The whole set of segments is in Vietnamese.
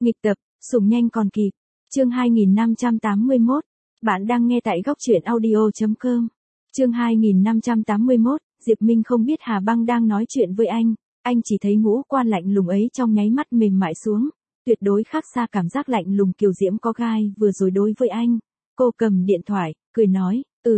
Nghịch tập, sủng nhanh còn kịp. Chương 2581. Bạn đang nghe tại góc truyện audio.com. Chương 2581. Diệp Minh không biết Hà Băng đang nói chuyện với anh chỉ thấy ngũ quan lạnh lùng ấy trong nháy mắt mềm mại xuống, tuyệt đối khác xa cảm giác lạnh lùng kiều diễm có gai vừa rồi đối với anh. Cô cầm điện thoại, cười nói,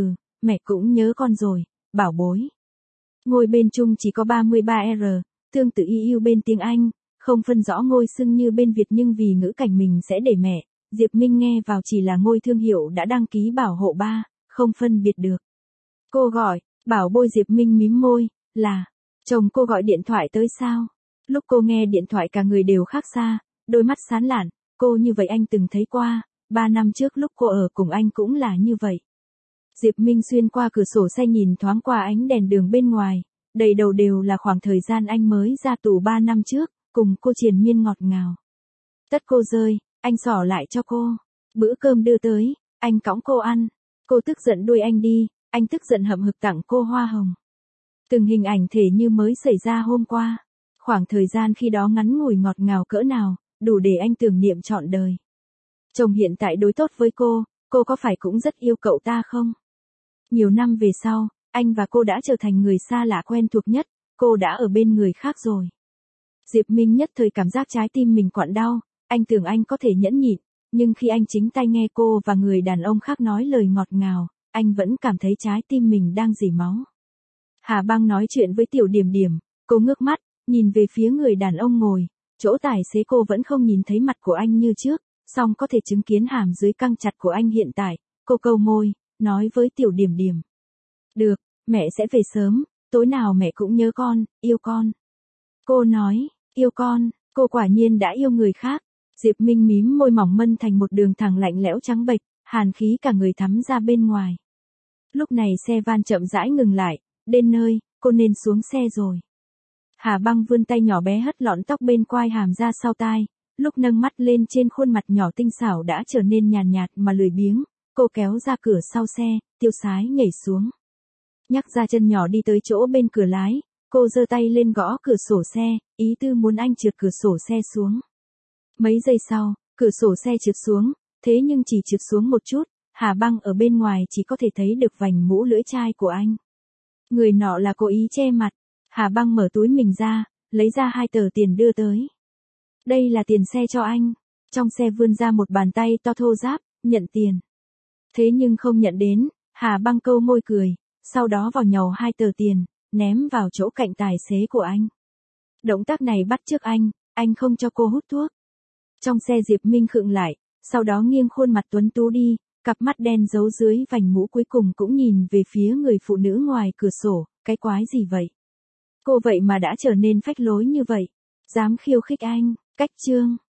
mẹ cũng nhớ con rồi, bảo bối. Ngôi bên Trung chỉ có 33R, tương tự y bên tiếng Anh, không phân rõ ngôi xưng như bên Việt nhưng vì ngữ cảnh mình sẽ để mẹ, Diệp Minh nghe vào chỉ là ngôi thương hiệu đã đăng ký bảo hộ ba, không phân biệt được. Cô gọi, bảo bôi Diệp Minh mím môi, là, chồng cô gọi điện thoại tới sao? Lúc cô nghe điện thoại cả người đều khác xa, đôi mắt sáng lạn, cô như vậy anh từng thấy qua, 3 năm trước lúc cô ở cùng anh cũng là như vậy. Diệp Minh xuyên qua cửa sổ xe nhìn thoáng qua ánh đèn đường bên ngoài, đầy đầu đều là khoảng thời gian anh mới ra tù 3 năm trước, cùng cô triền miên ngọt ngào. Tất cô rơi, anh xỏ lại cho cô. Bữa cơm đưa tới, anh cõng cô ăn. Cô tức giận đuổi anh đi, anh tức giận hậm hực tặng cô hoa hồng. Từng hình ảnh thể như mới xảy ra hôm qua. Khoảng thời gian khi đó ngắn ngủi ngọt ngào cỡ nào, đủ để anh tưởng niệm trọn đời. Chồng hiện tại đối tốt với cô có phải cũng rất yêu cậu ta không? Nhiều năm về sau, anh và cô đã trở thành người xa lạ quen thuộc nhất, cô đã ở bên người khác rồi. Diệp Minh nhất thời cảm giác trái tim mình quặn đau, anh tưởng anh có thể nhẫn nhịn, nhưng khi anh chính tay nghe cô và người đàn ông khác nói lời ngọt ngào, anh vẫn cảm thấy trái tim mình đang rỉ máu. Hà Băng nói chuyện với Tiểu Điểm Điểm, cô ngước mắt, nhìn về phía người đàn ông ngồi, chỗ tài xế cô vẫn không nhìn thấy mặt của anh như trước, song có thể chứng kiến hàm dưới căng chặt của anh hiện tại, cô câu môi, nói với Tiểu Điểm Điểm. Được, mẹ sẽ về sớm, tối nào mẹ cũng nhớ con, yêu con. Cô nói, yêu con, cô quả nhiên đã yêu người khác. Diệp Minh mím môi mỏng mân thành một đường thẳng lạnh lẽo trắng bệch, hàn khí cả người thắm ra bên ngoài. Lúc này xe van chậm rãi ngừng lại, đến nơi, cô nên xuống xe rồi. Hà Băng vươn tay nhỏ bé hất lọn tóc bên quai hàm ra sau tai, lúc nâng mắt lên trên khuôn mặt nhỏ tinh xảo đã trở nên nhàn nhạt mà lười biếng, cô kéo ra cửa sau xe, tiêu sái nhảy xuống. Nhắc ra chân nhỏ đi tới chỗ bên cửa lái, cô giơ tay lên gõ cửa sổ xe, ý tư muốn anh trượt cửa sổ xe xuống. Mấy giây sau, cửa sổ xe trượt xuống, thế nhưng chỉ trượt xuống một chút, Hà Băng ở bên ngoài chỉ có thể thấy được vành mũ lưỡi chai của anh. Người nọ là cố ý che mặt, Hà Băng mở túi mình ra, lấy ra 2 tờ tiền đưa tới. Đây là tiền xe cho anh, trong xe vươn ra một bàn tay to thô ráp, nhận tiền. Thế nhưng không nhận đến, Hà Băng câu môi cười, sau đó vào nhàu 2 tờ tiền, ném vào chỗ cạnh tài xế của anh. Động tác này bắt chước anh không cho cô hút thuốc. Trong xe Diệp Minh khựng lại, sau đó nghiêng khuôn mặt tuấn tú đi, cặp mắt đen giấu dưới vành mũ cuối cùng cũng nhìn về phía người phụ nữ ngoài cửa sổ, cái quái gì vậy? Cô vậy mà đã trở nên phách lối như vậy, dám khiêu khích anh, cách chương.